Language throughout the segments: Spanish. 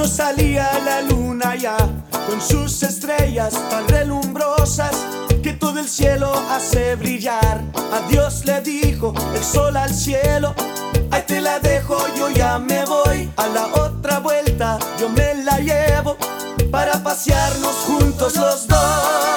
Cuando salía la luna ya con sus estrellas tan relumbrosas que todo el cielo hace brillar, a Dios le dijo el sol al cielo: ahí te la dejo, yo ya me voy. A la otra vuelta yo me la llevo para pasearnos juntos los dos.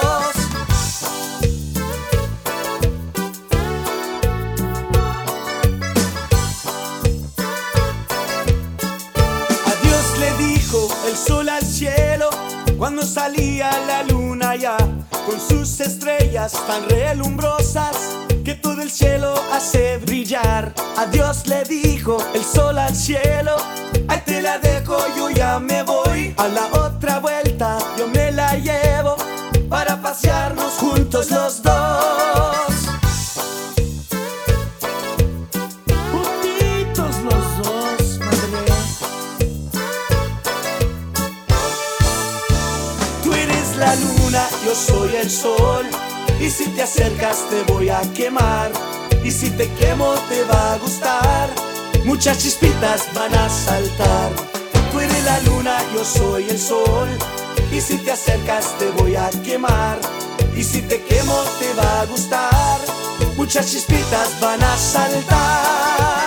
El sol al cielo cuando salía la luna ya con sus estrellas tan relumbrosas que todo el cielo hace brillar. A Dios le dijo el sol al cielo: ahí te la dejo, yo ya me voy. A la otra vuelta yo me la llevo para pasearnos juntos los dos. Juntitos los dos, madre. La luna, yo soy el sol, y si te acercas te voy a quemar, y si te quemo te va a gustar, muchas chispitas van a saltar. Tú eres la luna, yo soy el sol, y si te acercas te voy a quemar, y si te quemo te va a gustar, muchas chispitas van a saltar.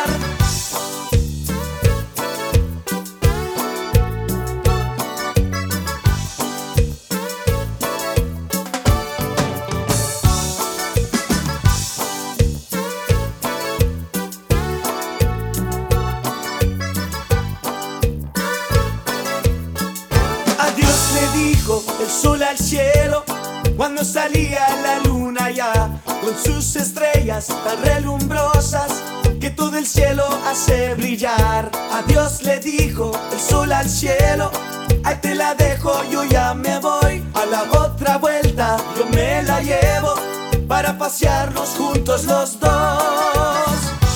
Dijo el sol al cielo cuando salía la luna ya con sus estrellas tan relumbrosas que todo el cielo hace brillar. A Dios le dijo el sol al cielo: ahí te la dejo, yo ya me voy. A la otra vuelta yo me la llevo para pasearnos juntos los dos.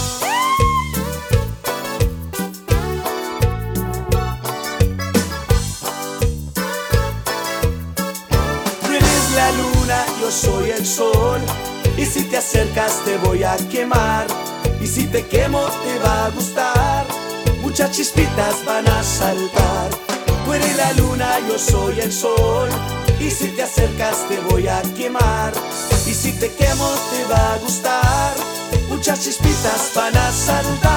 La luna, yo soy el sol, y si te acercas te voy a quemar, y si te quemo te va a gustar, muchas chispitas van a saltar. Tú eres la luna, yo soy el sol, y si te acercas te voy a quemar, y si te quemo te va a gustar, muchas chispitas van a saltar.